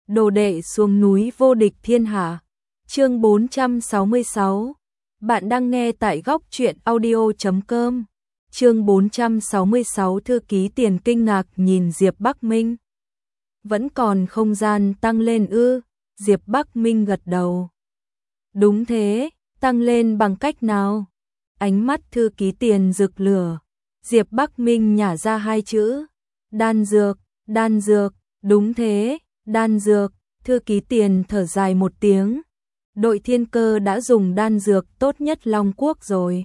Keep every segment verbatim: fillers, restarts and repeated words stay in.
Đồ đệ xuống núi vô địch thiên hạ. Chương bốn trăm sáu mươi sáu. Bạn đang nghe tại góc truyện audio chấm com. Chương bốn trăm sáu mươi sáu. Thư ký Tiền kinh ngạc nhìn Diệp Bắc Minh. Vẫn còn không gian tăng lên ư? Diệp Bắc Minh gật đầu. Đúng thế, tăng lên bằng cách nào? Ánh mắt thư ký Tiền rực lửa. Diệp Bắc Minh nhả ra hai chữ. Đan dược, đan dược, đúng thế, đan dược. Thư ký Tiền thở dài một tiếng. Đội thiên cơ đã dùng đan dược tốt nhất Long Quốc rồi.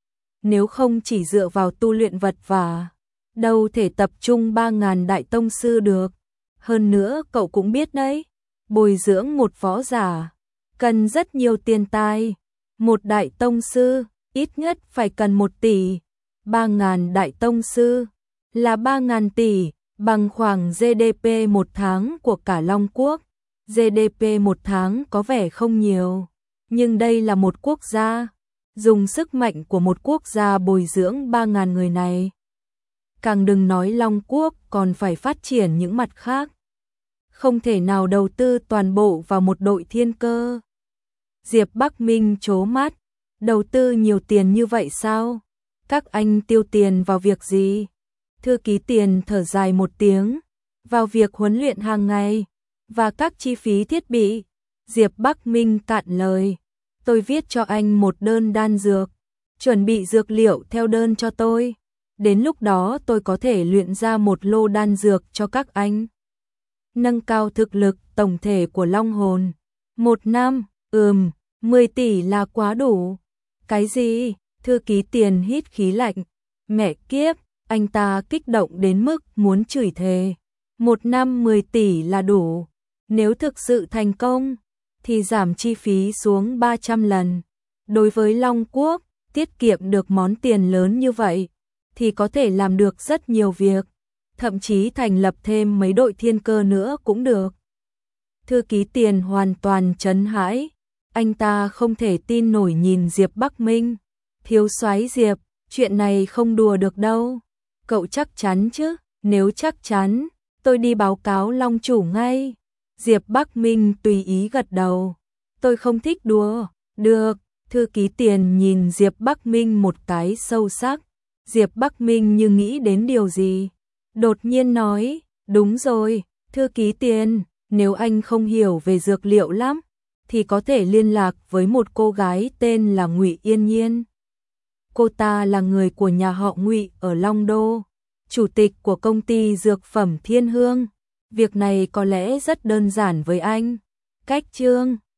Nếu không chỉ dựa vào tu luyện vật vả, đâu thể tập trung ba ngàn đại tông sư được. Hơn nữa cậu cũng biết đấy, bồi dưỡng một võ giả cần rất nhiều tiền tài. Một đại tông sư ít nhất phải cần một tỷ. Ba ngàn đại tông sư là ba ngàn tỷ, bằng khoảng giê đê pê một tháng của cả Long Quốc. giê đê pê một tháng có vẻ không nhiều, nhưng đây là một quốc gia. Dùng sức mạnh của một quốc gia bồi dưỡng ba ngàn người này. Càng đừng nói Long Quốc còn phải phát triển những mặt khác. Không thể nào đầu tư toàn bộ vào một đội thiên cơ. Diệp Bắc Minh trố mắt. Đầu tư nhiều tiền như vậy sao? Các anh tiêu tiền vào việc gì? Thư ký Tiền thở dài một tiếng. Vào việc huấn luyện hàng ngày và các chi phí thiết bị. Diệp Bắc Minh cạn lời. Tôi viết cho anh một đơn đan dược. Chuẩn bị dược liệu theo đơn cho tôi. Đến lúc đó tôi có thể luyện ra một lô đan dược cho các anh. Nâng cao thực lực tổng thể của Long Hồn. Một năm, ừm, mười tỷ là quá đủ. Cái gì? Thư ký Tiền hít khí lạnh. Mẹ kiếp, anh ta kích động đến mức muốn chửi thề. Một năm mười tỷ là đủ. Nếu thực sự thành công, thì giảm chi phí xuống ba trăm lần. Đối với Long Quốc, tiết kiệm được món tiền lớn như vậy, thì có thể làm được rất nhiều việc. Thậm chí thành lập thêm mấy đội thiên cơ nữa cũng được. Thư ký Tiền hoàn toàn chấn hãi. Anh ta không thể tin nổi nhìn Diệp Bắc Minh. Thiếu soái Diệp, chuyện này không đùa được đâu. Cậu chắc chắn chứ? Nếu chắc chắn, tôi đi báo cáo Long chủ ngay. Diệp Bắc Minh tùy ý gật đầu. Tôi không thích đùa. Được. Thư ký Tiền nhìn Diệp Bắc Minh một cái sâu sắc. Diệp Bắc Minh như nghĩ đến điều gì. Đột nhiên nói, đúng rồi, thư ký Tiền, nếu anh không hiểu về dược liệu lắm, thì có thể liên lạc với một cô gái tên là Ngụy Yên Nhiên. Cô ta là người của nhà họ Ngụy ở Long Đô, chủ tịch của công ty dược phẩm Thiên Hương. Việc này có lẽ rất đơn giản với anh. Cách chương